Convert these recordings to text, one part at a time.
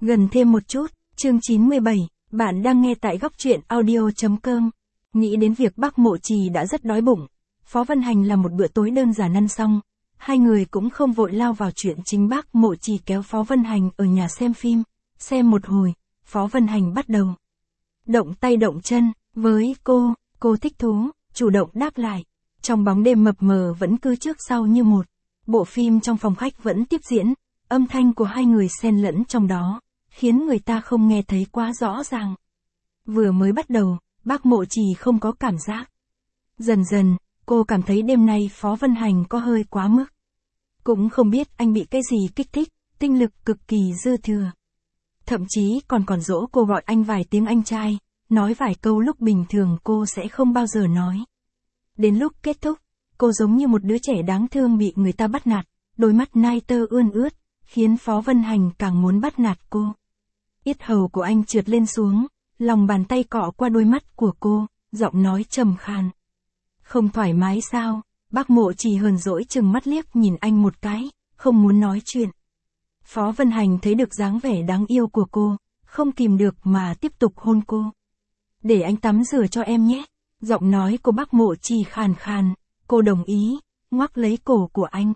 Gần thêm một chút, chương 97, bạn đang nghe tại góc truyện audio.com. Nghĩ đến việc bác Mộ Trì đã rất đói bụng, Phó Vân Hành làm một bữa tối đơn giản ăn xong, hai người cũng không vội lao vào chuyện chính. Bác Mộ Trì kéo Phó Vân Hành ở nhà xem phim, xem một hồi, Phó Vân Hành bắt đầu động tay động chân, với cô thích thú, chủ động đáp lại. Trong bóng đêm mập mờ vẫn cứ trước sau như một, bộ phim trong phòng khách vẫn tiếp diễn, âm thanh của hai người xen lẫn trong đó, khiến người ta không nghe thấy quá rõ ràng. Vừa mới bắt đầu, bác Mộ Trì không có cảm giác. Dần dần, cô cảm thấy đêm nay Phó Vân Hành có hơi quá mức. Cũng không biết anh bị cái gì kích thích, tinh lực cực kỳ dư thừa. Thậm chí còn dỗ cô gọi anh vài tiếng anh trai, nói vài câu lúc bình thường cô sẽ không bao giờ nói. Đến lúc kết thúc, cô giống như một đứa trẻ đáng thương bị người ta bắt nạt, đôi mắt nai tơ ươn ướt, khiến Phó Vân Hành càng muốn bắt nạt cô. Yết hầu của anh trượt lên xuống, lòng bàn tay cọ qua đôi mắt của cô, giọng nói trầm khan. Không thoải mái sao? Bác Mộ Trì hờn dỗi chừng mắt liếc nhìn anh một cái, không muốn nói chuyện. Phó Vân Hành thấy được dáng vẻ đáng yêu của cô, không kìm được mà tiếp tục hôn cô. Để anh tắm rửa cho em nhé. Giọng nói của bác Mộ Trì khàn khàn, cô đồng ý, ngoắc lấy cổ của anh.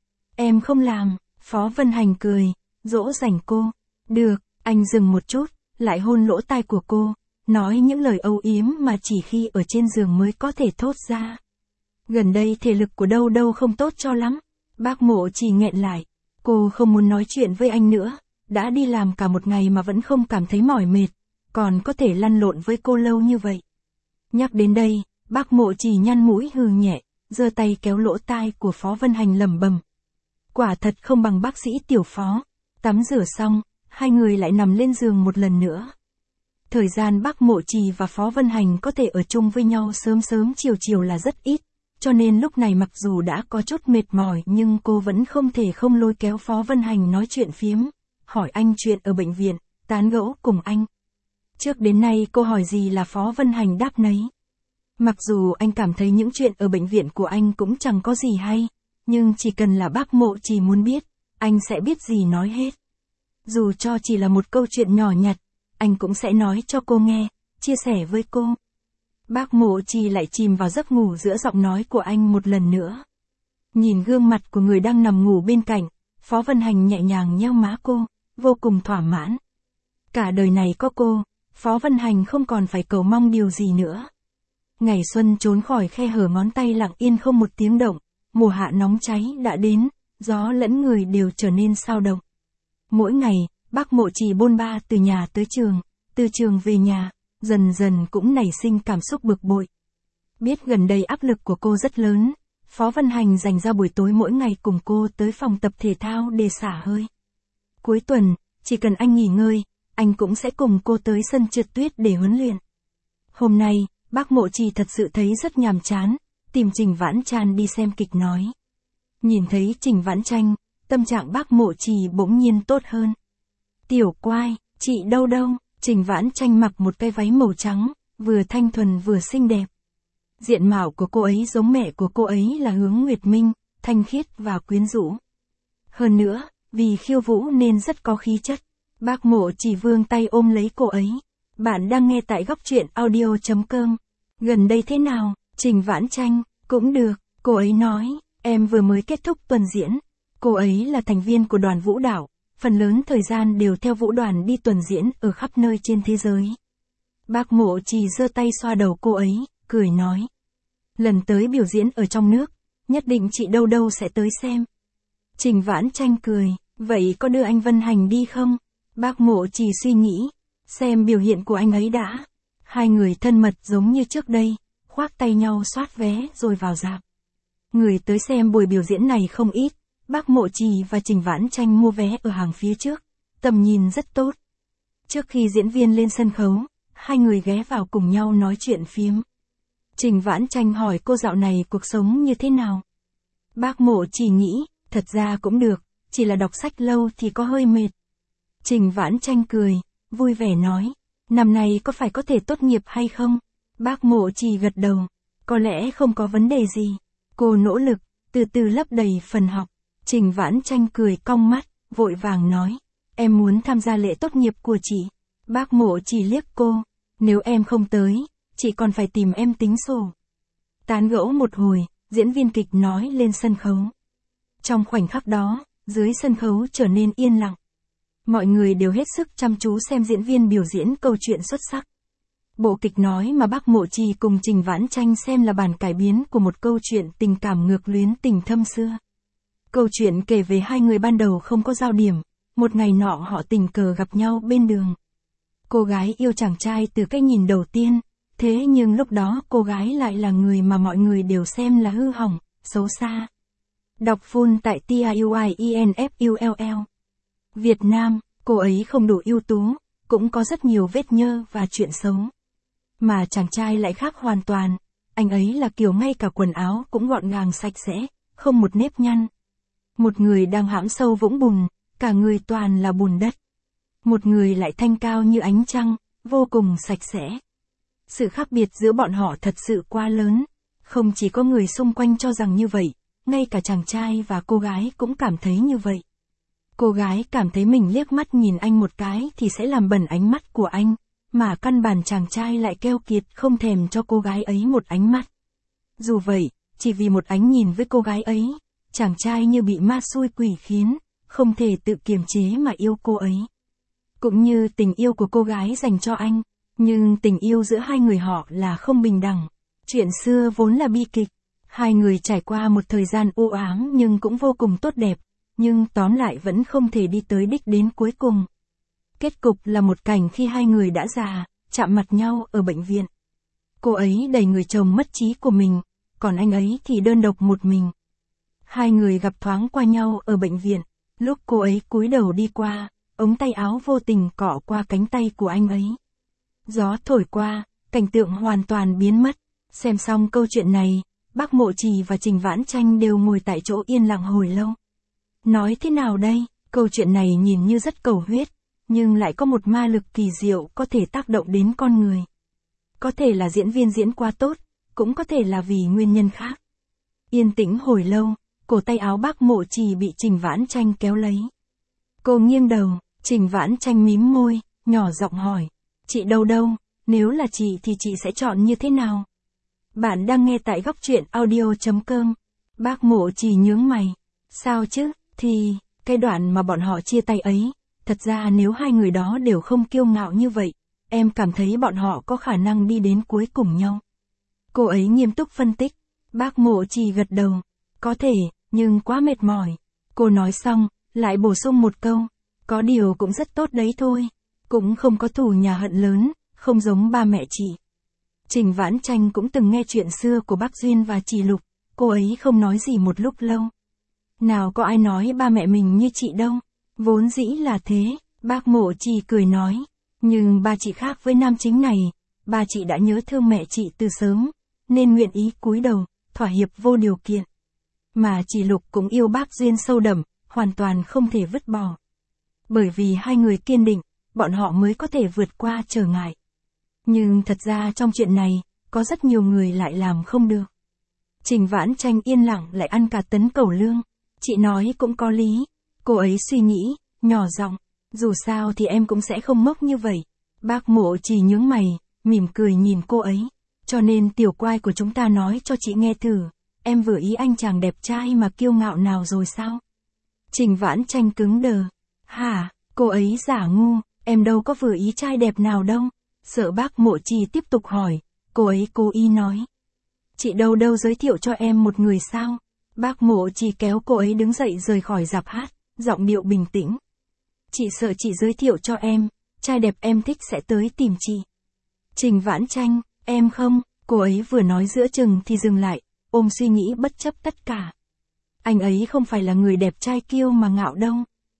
Em không làm, Phó Vân Hành cười, dỗ dành cô. Được, anh dừng một chút, lại hôn lỗ tai của cô, nói những lời âu yếm mà chỉ khi ở trên giường mới có thể thốt ra. Gần đây thể lực của đâu không tốt cho lắm. Bác Mộ Trì nghẹn lại, cô không muốn nói chuyện với anh nữa, đã đi làm cả một ngày mà vẫn không cảm thấy mỏi mệt, còn có thể lăn lộn với cô lâu như vậy. Nhắc đến đây, bác Mộ Trì nhăn mũi hừ nhẹ, giơ tay kéo lỗ tai của Phó Vân Hành lẩm bẩm. Quả thật không bằng bác sĩ Tiểu Phó. Tắm rửa xong, hai người lại nằm lên giường một lần nữa. Thời gian bác Mộ Trì và Phó Vân Hành có thể ở chung với nhau sớm chiều là rất ít, cho nên lúc này mặc dù đã có chút mệt mỏi nhưng cô vẫn không thể không lôi kéo Phó Vân Hành nói chuyện phiếm, hỏi anh chuyện ở bệnh viện, tán gẫu cùng anh. Trước đến nay cô hỏi gì là Phó Vân Hành đáp nấy. Mặc dù anh cảm thấy những chuyện ở bệnh viện của anh cũng chẳng có gì hay, nhưng chỉ cần là bác Mộ Trì muốn biết, anh sẽ biết gì nói hết. Dù cho chỉ là một câu chuyện nhỏ nhặt, anh cũng sẽ nói cho cô nghe, chia sẻ với cô. Bác Mộ Trì lại chìm vào giấc ngủ giữa giọng nói của anh một lần nữa. Nhìn gương mặt của người đang nằm ngủ bên cạnh, Phó Vân Hành nhẹ nhàng nheo má cô, vô cùng thỏa mãn. Cả đời này có cô, Phó Vân Hành không còn phải cầu mong điều gì nữa. Ngày xuân trốn khỏi khe hở ngón tay lặng yên không một tiếng động, mùa hạ nóng cháy đã đến, gió lẫn người đều trở nên sao động. Mỗi ngày, bác Mộ Trì bôn ba từ nhà tới trường, từ trường về nhà, dần dần cũng nảy sinh cảm xúc bực bội. Biết gần đây áp lực của cô rất lớn, Phó Vân Hành dành ra buổi tối mỗi ngày cùng cô tới phòng tập thể thao để xả hơi. Cuối tuần, chỉ cần anh nghỉ ngơi, anh cũng sẽ cùng cô tới sân trượt tuyết để huấn luyện. Hôm nay, bác Mộ Trì thật sự thấy rất nhàm chán, tìm Trình Vãn Tràn đi xem kịch nói. Nhìn thấy Trình Vãn Tranh, tâm trạng bác Mộ Trì bỗng nhiên tốt hơn. Tiểu Quai, chị đâu? Trình Vãn Tranh mặc một cái váy màu trắng, vừa thanh thuần vừa xinh đẹp. Diện mạo của cô ấy giống mẹ của cô ấy là Hướng Nguyệt Minh, thanh khiết và quyến rũ. Hơn nữa, vì khiêu vũ nên rất có khí chất. Bác Mộ Trì vươn tay ôm lấy cô ấy. Bạn đang nghe tại góc truyện audio.com. Gần đây thế nào? Trình Vãn Tranh, cũng được, cô ấy nói, em vừa mới kết thúc tuần diễn. Cô ấy là thành viên của đoàn vũ đạo, phần lớn thời gian đều theo vũ đoàn đi tuần diễn ở khắp nơi trên thế giới. Bác Mộ Trì giơ tay xoa đầu cô ấy, cười nói. Lần tới biểu diễn ở trong nước, nhất định chị đâu sẽ tới xem. Trình Vãn Tranh cười, vậy có đưa anh Vân Hành đi không? Bác Mộ Trì suy nghĩ, xem biểu hiện của anh ấy đã. Hai người thân mật giống như trước đây, khoác tay nhau soát vé rồi vào rạp. Người tới xem buổi biểu diễn này không ít, bác Mộ Trì và Trình Vãn Tranh mua vé ở hàng phía trước, tầm nhìn rất tốt. Trước khi diễn viên lên sân khấu, hai người ghé vào cùng nhau nói chuyện phiếm. Trình Vãn Tranh hỏi cô dạo này cuộc sống như thế nào. Bác Mộ Trì nghĩ, thật ra cũng được, chỉ là đọc sách lâu thì có hơi mệt. Trình Vãn Tranh cười, vui vẻ nói, năm nay có phải có thể tốt nghiệp hay không? Bác Mộ Trì gật đầu, có lẽ không có vấn đề gì. Cô nỗ lực, từ từ lấp đầy phần học. Trình Vãn Tranh cười cong mắt, vội vàng nói, em muốn tham gia lễ tốt nghiệp của chị. Bác Mộ Trì liếc cô, nếu em không tới, chị còn phải tìm em tính sổ. Tán gẫu một hồi, diễn viên kịch nói lên sân khấu. Trong khoảnh khắc đó, dưới sân khấu trở nên yên lặng. Mọi người đều hết sức chăm chú xem diễn viên biểu diễn câu chuyện xuất sắc. Bộ kịch nói mà bác Mộ Trì cùng Trình Vãn Chanh xem là bản cải biến của một câu chuyện tình cảm ngược luyến tình thâm xưa. Câu chuyện kể về hai người ban đầu không có giao điểm, một ngày nọ họ tình cờ gặp nhau bên đường. Cô gái yêu chàng trai từ cái nhìn đầu tiên, thế nhưng lúc đó cô gái lại là người mà mọi người đều xem là hư hỏng, xấu xa. Đọc full tại TIUIENFULL. Việt Nam, cô ấy không đủ ưu tú, cũng có rất nhiều vết nhơ và chuyện xấu. Mà chàng trai lại khác hoàn toàn, anh ấy là kiểu ngay cả quần áo cũng gọn gàng sạch sẽ, không một nếp nhăn. Một người đang hãm sâu vũng bùn, cả người toàn là bùn đất. Một người lại thanh cao như ánh trăng, vô cùng sạch sẽ. Sự khác biệt giữa bọn họ thật sự quá lớn, không chỉ có người xung quanh cho rằng như vậy, ngay cả chàng trai và cô gái cũng cảm thấy như vậy. Cô gái cảm thấy mình liếc mắt nhìn anh một cái thì sẽ làm bẩn ánh mắt của anh, mà căn bản chàng trai lại keo kiệt không thèm cho cô gái ấy một ánh mắt. Dù vậy, chỉ vì một ánh nhìn với cô gái ấy, chàng trai như bị ma xui quỷ khiến, không thể tự kiềm chế mà yêu cô ấy. Cũng như tình yêu của cô gái dành cho anh, nhưng tình yêu giữa hai người họ là không bình đẳng. Chuyện xưa vốn là bi kịch, hai người trải qua một thời gian u ám nhưng cũng vô cùng tốt đẹp, nhưng tóm lại vẫn không thể đi tới đích đến cuối cùng. Kết cục là một cảnh khi hai người đã già, chạm mặt nhau ở bệnh viện. Cô ấy đẩy người chồng mất trí của mình, còn anh ấy thì đơn độc một mình. Hai người gặp thoáng qua nhau ở bệnh viện, lúc cô ấy cúi đầu đi qua, ống tay áo vô tình cọ qua cánh tay của anh ấy. Gió thổi qua, cảnh tượng hoàn toàn biến mất. Xem xong câu chuyện này, bác Mộ Trì và Trình Vãn Chanh đều ngồi tại chỗ yên lặng hồi lâu. Nói thế nào đây, câu chuyện này nhìn như rất cầu huyết, nhưng lại có một ma lực kỳ diệu có thể tác động đến con người. Có thể là diễn viên diễn quá tốt, cũng có thể là vì nguyên nhân khác. Yên tĩnh hồi lâu, cổ tay áo bác Mộ Trì bị Trình Vãn Chanh kéo lấy. Cô nghiêng đầu, Trình Vãn Chanh mím môi, nhỏ giọng hỏi. Chị đâu, nếu là chị thì chị sẽ chọn như thế nào? Bạn đang nghe tại góc truyện audio.com. Bác Mộ Trì nhướng mày. Sao chứ, thì, cái đoạn mà bọn họ chia tay ấy, thật ra nếu hai người đó đều không kiêu ngạo như vậy, em cảm thấy bọn họ có khả năng đi đến cuối cùng nhau. Cô ấy nghiêm túc phân tích. Bác Mộ Trì gật đầu. Có thể, nhưng quá mệt mỏi. Cô nói xong, lại bổ sung một câu. Có điều cũng rất tốt đấy thôi. Cũng không có thù nhà hận lớn, không giống ba mẹ chị. Trình Vãn Chanh cũng từng nghe chuyện xưa của bác Duyên và chị Lục, cô ấy không nói gì một lúc lâu. Nào có ai nói ba mẹ mình như chị đâu, vốn dĩ là thế, bác Mộ Trì cười nói. Nhưng ba chị khác với nam chính này, ba chị đã nhớ thương mẹ chị từ sớm, nên nguyện ý cúi đầu, thỏa hiệp vô điều kiện. Mà chị Lục cũng yêu bác Duyên sâu đậm, hoàn toàn không thể vứt bỏ. Bởi vì hai người kiên định, bọn họ mới có thể vượt qua trở ngại. Nhưng thật ra trong chuyện này, có rất nhiều người lại làm không được. Trình Vãn Chanh yên lặng lại ăn cả tấn cẩu lương. Chị nói cũng có lý. Cô ấy suy nghĩ, nhỏ giọng. Dù sao thì em cũng sẽ không ngốc như vậy. Bác Mộ Trì nhướng mày, mỉm cười nhìn cô ấy. Cho nên tiểu quai của chúng ta nói cho chị nghe thử. Em vừa ý anh chàng đẹp trai mà kiêu ngạo nào rồi sao? Trình Vãn Chanh cứng đờ. Hả, cô ấy giả ngu, em đâu có vừa ý trai đẹp nào đâu. Sợ bác Mộ Trì tiếp tục hỏi, cô ấy cố ý nói. Chị đâu giới thiệu cho em một người sao? Bác Mộ Trì kéo cô ấy đứng dậy rời khỏi rạp hát, giọng điệu bình tĩnh. Chị sợ chị giới thiệu cho em, trai đẹp em thích sẽ tới tìm chị. Trình Vãn Chanh, em không, cô ấy vừa nói giữa chừng thì dừng lại, ôm suy nghĩ bất chấp tất cả. Anh ấy không phải là người đẹp trai kiêu mà ngạo đâu.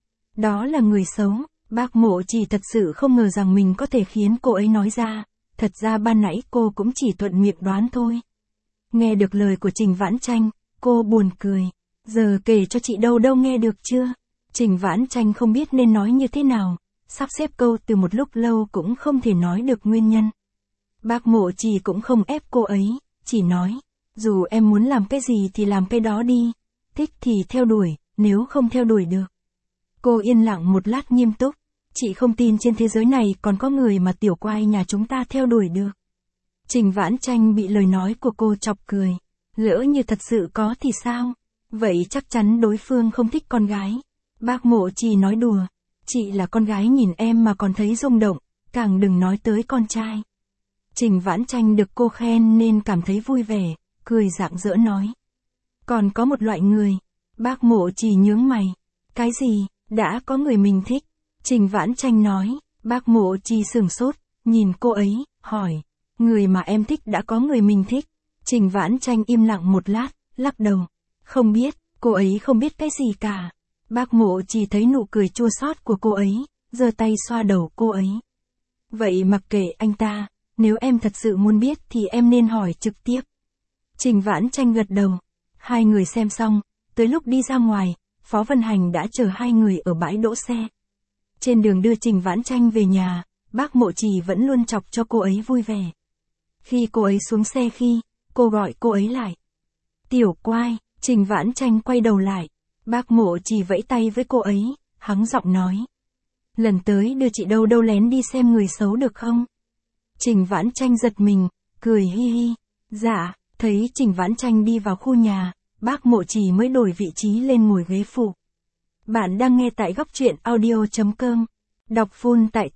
Đó là người xấu. Bác Mộ Trì thật sự không ngờ rằng mình có thể khiến cô ấy nói ra, thật ra ban nãy cô cũng chỉ thuận miệng đoán thôi. Nghe được lời của Trình Vãn Chanh, cô buồn cười. Giờ kể cho chị đâu nghe được chưa? Trình Vãn Chanh không biết nên nói như thế nào, sắp xếp câu từ một lúc lâu cũng không thể nói được nguyên nhân. Bác Mộ Trì cũng không ép cô ấy, chỉ nói, dù em muốn làm cái gì thì làm cái đó đi, thích thì theo đuổi, nếu không theo đuổi được. Cô yên lặng một lát nghiêm túc. Chị không tin trên thế giới này còn có người mà tiểu quai nhà chúng ta theo đuổi được. Trình Vãn Chanh bị lời nói của cô chọc cười. Lỡ như thật sự có thì sao? Vậy chắc chắn đối phương không thích con gái. Bác Mộ Trì nói đùa. Chị là con gái nhìn em mà còn thấy rung động, càng đừng nói tới con trai. Trình Vãn Chanh được cô khen nên cảm thấy vui vẻ, cười rạng rỡ nói. Còn có một loại người. Bác Mộ Trì nhướng mày. Cái gì? Đã có người mình thích. Trình Vãn Chanh nói. Bác Mộ Trì sửng sốt, nhìn cô ấy, hỏi. Người mà em thích đã có người mình thích. Trình Vãn Chanh im lặng một lát, lắc đầu. Không biết, cô ấy không biết cái gì cả. Bác Mộ Trì thấy nụ cười chua xót của cô ấy, giơ tay xoa đầu cô ấy. Vậy mặc kệ anh ta, nếu em thật sự muốn biết thì em nên hỏi trực tiếp. Trình Vãn Chanh gật đầu. Hai người xem xong, tới lúc đi ra ngoài, Phó Vân Hành đã chờ hai người ở bãi đỗ xe. Trên đường đưa Trình Vãn Chanh về nhà, bác Mộ Trì vẫn luôn chọc cho cô ấy vui vẻ. Khi cô ấy xuống xe cô gọi cô ấy lại. Tiểu Quai. Trình Vãn Chanh quay đầu lại. Bác Mộ Trì vẫy tay với cô ấy, hắng giọng nói. Lần tới đưa chị đâu đâu lén đi xem người xấu được không? Trình Vãn Chanh giật mình, cười hi hi. Dạ, thấy Trình Vãn Chanh đi vào khu nhà, bác Mộ Trì mới đổi vị trí lên ngồi ghế phụ. Bạn đang nghe tại góc truyện audio.com. Đọc full tại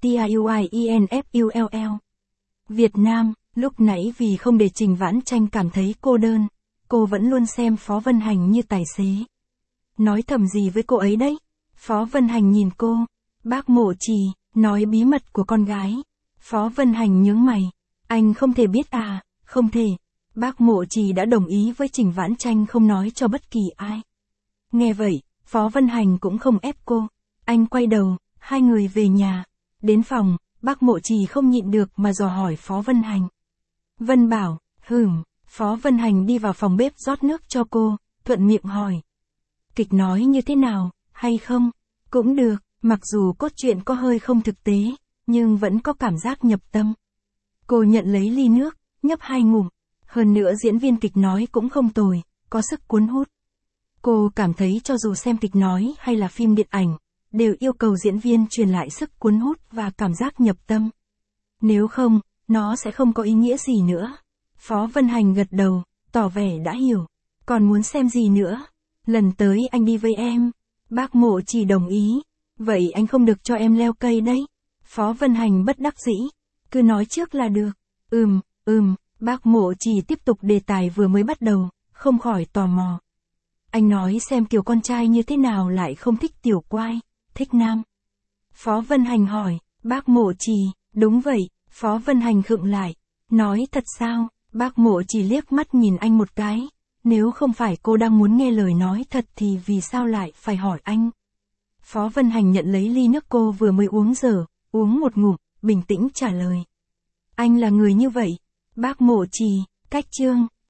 TIUIENFULL. Việt Nam, lúc nãy vì không để Trình Vãn Chanh cảm thấy cô đơn, cô vẫn luôn xem Phó Vân Hành như tài xế. Nói thầm gì với cô ấy đấy? Phó Vân Hành nhìn cô. Bác Mộ Trì, nói bí mật của con gái. Phó Vân Hành nhướng mày. Anh không thể biết à? Không thể. Bác Mộ Trì đã đồng ý với Trình Vãn Chanh không nói cho bất kỳ ai. Nghe vậy, Phó Vân Hành cũng không ép cô. Anh quay đầu, hai người về nhà. Đến phòng, bác Mộ Trì không nhịn được mà dò hỏi Phó Vân Hành. Vân bảo, Phó Vân Hành đi vào phòng bếp rót nước cho cô, thuận miệng hỏi. Kịch nói như thế nào, hay không? Cũng được, mặc dù cốt truyện có hơi không thực tế, nhưng vẫn có cảm giác nhập tâm. Cô nhận lấy ly nước, nhấp hai ngụm. Hơn nữa diễn viên kịch nói cũng không tồi, có sức cuốn hút. Cô cảm thấy cho dù xem kịch nói hay là phim điện ảnh, đều yêu cầu diễn viên truyền lại sức cuốn hút và cảm giác nhập tâm. Nếu không, nó sẽ không có ý nghĩa gì nữa. Phó Vân Hành gật đầu, tỏ vẻ đã hiểu. Còn muốn xem gì nữa? Lần tới anh đi với em. Bác Mộ Trì đồng ý. Vậy anh không được cho em leo cây đấy. Phó Vân Hành bất đắc dĩ. Cứ nói trước là được. Bác Mộ Trì tiếp tục đề tài vừa mới bắt đầu, không khỏi tò mò. Anh nói xem kiểu con trai như thế nào lại không thích tiểu quai, thích nam. Phó Vân Hành hỏi, bác Mộ Trì, đúng vậy. Phó Vân Hành khựng lại. Nói thật sao? Bác Mộ Trì liếc mắt nhìn anh một cái. Nếu không phải cô đang muốn nghe lời nói thật thì vì sao lại phải hỏi anh? Phó Vân Hành nhận lấy ly nước cô vừa mới uống dở, uống một ngụm, bình tĩnh trả lời. Anh là người như vậy. Bác Mộ Trì, cách chương.